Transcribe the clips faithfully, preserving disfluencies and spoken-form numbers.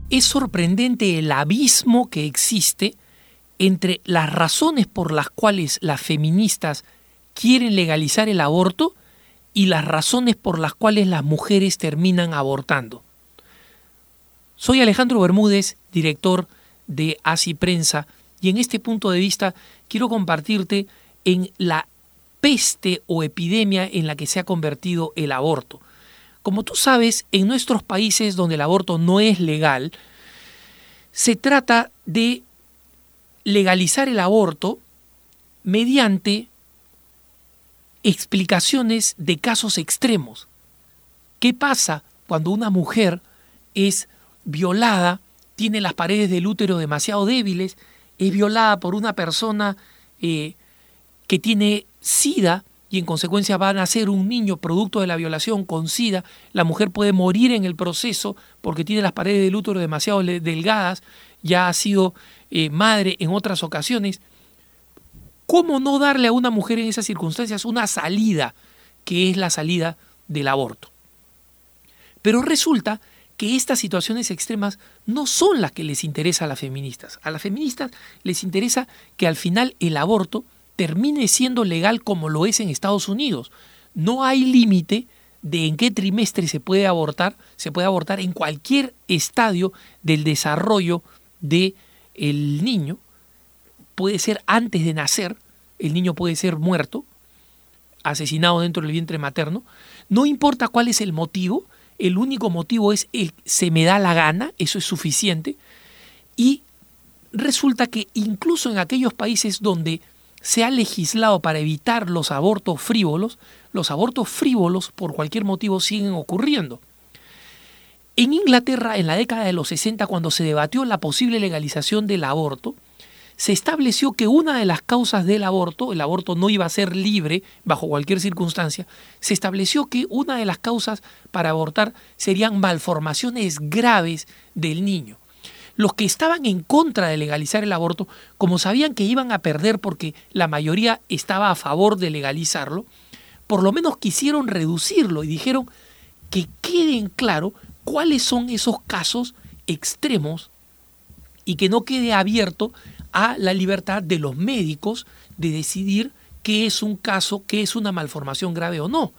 es sorprendente el abismo que existe entre las razones por las cuales las feministas quieren legalizar el aborto y las razones por las cuales las mujeres terminan abortando. Soy Alejandro Bermúdez, director de Así Prensa, y en este punto de vista quiero compartirte en la peste o epidemia en la que se ha convertido el aborto. Como tú sabes, en nuestros países donde el aborto no es legal, se trata de legalizar el aborto mediante explicaciones de casos extremos. ¿Qué pasa cuando una mujer es violada, tiene las paredes del útero demasiado débiles, es violada por una persona eh, que tiene SIDA y en consecuencia va a nacer un niño producto de la violación con SIDA? La mujer puede morir en el proceso porque tiene las paredes del útero demasiado delgadas, ya ha sido eh, madre en otras ocasiones. ¿Cómo no darle a una mujer en esas circunstancias una salida, que es la salida del aborto? Pero resulta que estas situaciones extremas no son las que les interesa a las feministas. A las feministas les interesa que al final el aborto termine siendo legal como lo es en Estados Unidos. No hay límite de en qué trimestre se puede abortar. Se puede abortar en cualquier estadio del desarrollo del niño. Puede ser antes de nacer, el niño puede ser muerto, asesinado dentro del vientre materno. No importa cuál es el motivo, el único motivo es el se me da la gana, eso es suficiente. Y resulta que incluso en aquellos países donde se ha legislado para evitar los abortos frívolos, los abortos frívolos por cualquier motivo siguen ocurriendo. En Inglaterra, en la década de los sesenta, cuando se debatió la posible legalización del aborto, se estableció que una de las causas del aborto, el aborto no iba a ser libre bajo cualquier circunstancia, se estableció que una de las causas para abortar serían malformaciones graves del niño. Los que estaban en contra de legalizar el aborto, como sabían que iban a perder porque la mayoría estaba a favor de legalizarlo, por lo menos quisieron reducirlo y dijeron que queden claro cuáles son esos casos extremos y que no quede abierto a la libertad de los médicos de decidir qué es un caso, qué es una malformación grave o no.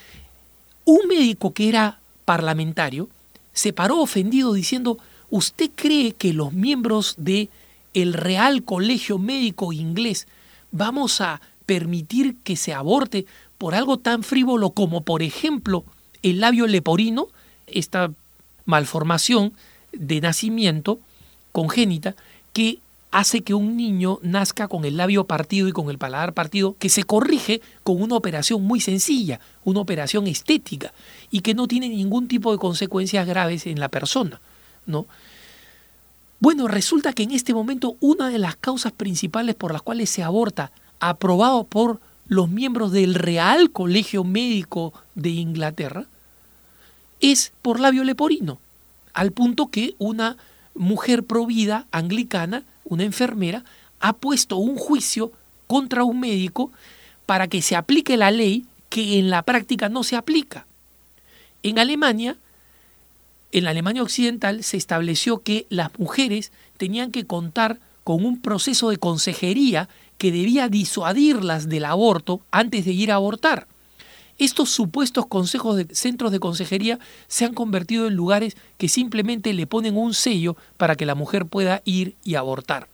Un médico que era parlamentario se paró ofendido diciendo: ¿usted cree que los miembros del Real Colegio Médico Inglés vamos a permitir que se aborte por algo tan frívolo como, por ejemplo, el labio leporino, esta malformación de nacimiento congénita que hace que un niño nazca con el labio partido y con el paladar partido, que se corrige con una operación muy sencilla, una operación estética, y que no tiene ningún tipo de consecuencias graves en la persona, ¿no? Bueno, resulta que en este momento una de las causas principales por las cuales se aborta, aprobado por los miembros del Real Colegio Médico de Inglaterra, es por labio leporino, al punto que una mujer provida anglicana, una enfermera, ha puesto un juicio contra un médico para que se aplique la ley que en la práctica no se aplica. En Alemania, en la Alemania occidental, se estableció que las mujeres tenían que contar con un proceso de consejería que debía disuadirlas del aborto antes de ir a abortar. Estos supuestos consejos de centros de consejería se han convertido en lugares que simplemente le ponen un sello para que la mujer pueda ir y abortar.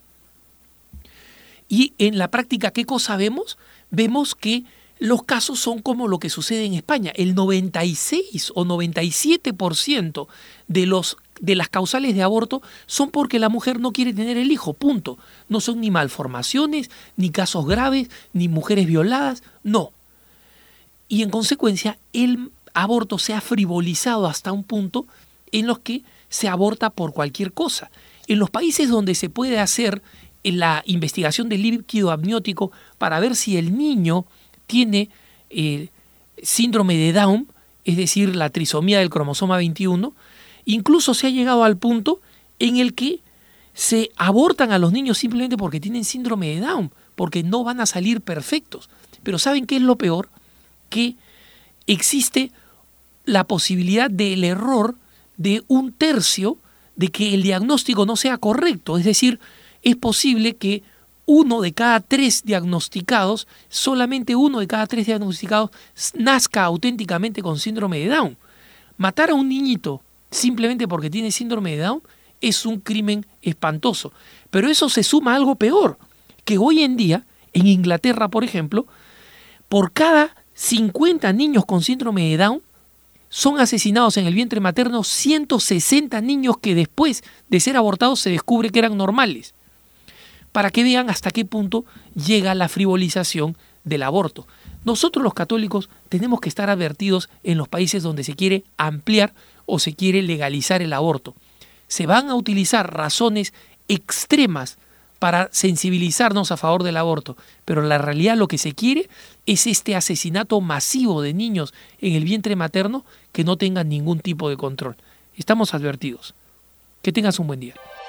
Y en la práctica, ¿qué cosa vemos? Vemos que los casos son como lo que sucede en España. El noventa y seis o noventa y siete por ciento de, los, de las causales de aborto son porque la mujer no quiere tener el hijo, punto. No son ni malformaciones, ni casos graves, ni mujeres violadas, no. Y en consecuencia, el aborto se ha frivolizado hasta un punto en los que se aborta por cualquier cosa. En los países donde se puede hacer la investigación del líquido amniótico para ver si el niño tiene eh, síndrome de Down, es decir, la trisomía del cromosoma veintiuno, incluso se ha llegado al punto en el que se abortan a los niños simplemente porque tienen síndrome de Down, porque no van a salir perfectos. Pero ¿saben qué es lo peor? Que existe la posibilidad del error de un tercio de que el diagnóstico no sea correcto. Es decir, es posible que uno de cada tres diagnosticados, solamente uno de cada tres diagnosticados nazca auténticamente con síndrome de Down. Matar a un niñito simplemente porque tiene síndrome de Down es un crimen espantoso. Pero eso se suma a algo peor, que hoy en día, en Inglaterra, por ejemplo, por cada cincuenta niños con síndrome de Down, son asesinados en el vientre materno ciento sesenta niños que después de ser abortados se descubre que eran normales. Para que vean hasta qué punto llega la frivolización del aborto. Nosotros los católicos tenemos que estar advertidos en los países donde se quiere ampliar o se quiere legalizar el aborto. Se van a utilizar razones extremas para sensibilizarnos a favor del aborto, pero en la realidad lo que se quiere es este asesinato masivo de niños en el vientre materno que no tengan ningún tipo de control. Estamos advertidos. Que tengas un buen día.